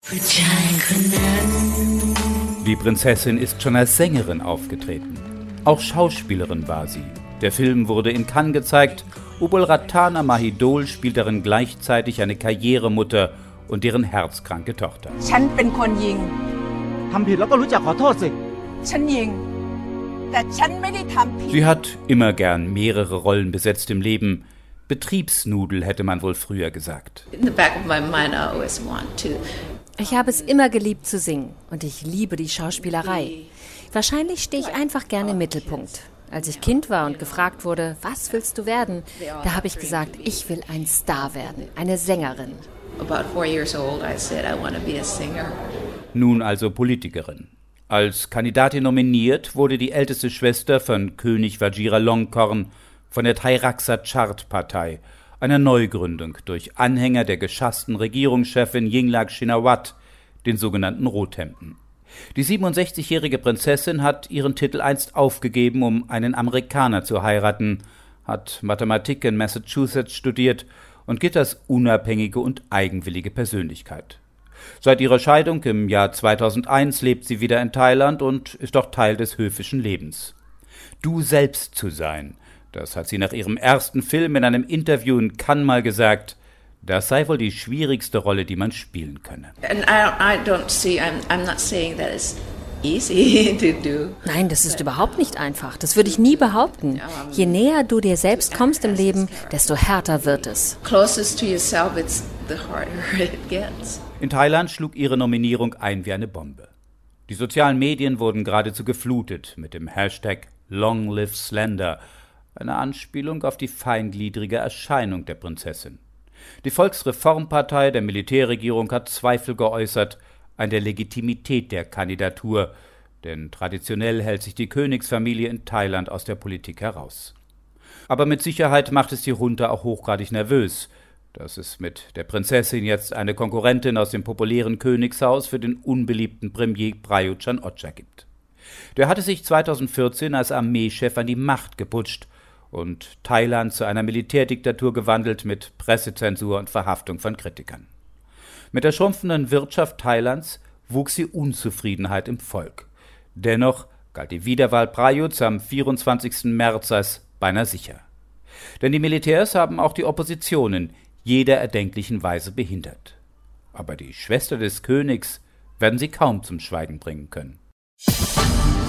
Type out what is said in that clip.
Die Prinzessin ist schon als Sängerin aufgetreten. Auch Schauspielerin war sie. Der Film wurde in Cannes gezeigt. Ubulratana Mahidol spielt darin gleichzeitig eine Karrieremutter und deren herzkranke Tochter. Sie hat immer gern mehrere Rollen besetzt im Leben. Betriebsnudel hätte man wohl früher gesagt. Ich habe es immer geliebt zu singen und ich liebe die Schauspielerei. Wahrscheinlich stehe ich einfach gerne im Mittelpunkt. Als ich Kind war und gefragt wurde, was willst du werden, da habe ich gesagt, ich will ein Star werden, eine Sängerin. Nun also Politikerin. Als Kandidatin nominiert wurde die älteste Schwester von König Vajiralongkorn von der Thai Raksa Chart Partei, einer Neugründung durch Anhänger der geschassten Regierungschefin Yingluck Shinawatra, den sogenannten Rothemden. Die 67-jährige Prinzessin hat ihren Titel einst aufgegeben, um einen Amerikaner zu heiraten, hat Mathematik in Massachusetts studiert und gilt als unabhängige und eigenwillige Persönlichkeit. Seit ihrer Scheidung im Jahr 2001 lebt sie wieder in Thailand und ist auch Teil des höfischen Lebens. Du selbst zu sein, das hat sie nach ihrem ersten Film in einem Interview in Cannes mal gesagt, das sei wohl die schwierigste Rolle, die man spielen könne. Nein, das ist überhaupt nicht einfach. Das würde ich nie behaupten. Je näher du dir selbst kommst im Leben, desto härter wird es. In Thailand schlug ihre Nominierung ein wie eine Bombe. Die sozialen Medien wurden geradezu geflutet mit dem Hashtag Long Live Slender, eine Anspielung auf die feingliedrige Erscheinung der Prinzessin. Die Volksreformpartei der Militärregierung hat Zweifel geäußert an der Legitimität der Kandidatur, denn traditionell hält sich die Königsfamilie in Thailand aus der Politik heraus. Aber mit Sicherheit macht es die Junta auch hochgradig nervös, dass es mit der Prinzessin jetzt eine Konkurrentin aus dem populären Königshaus für den unbeliebten Premier Prayut Chan-o-cha gibt. Der hatte sich 2014 als Armeechef an die Macht geputscht und Thailand zu einer Militärdiktatur gewandelt mit Pressezensur und Verhaftung von Kritikern. Mit der schrumpfenden Wirtschaft Thailands wuchs die Unzufriedenheit im Volk. Dennoch galt die Wiederwahl Prajuts am 24. März als beinahe sicher. Denn die Militärs haben auch die Opposition in jeder erdenklichen Weise behindert. Aber die Schwester des Königs werden sie kaum zum Schweigen bringen können.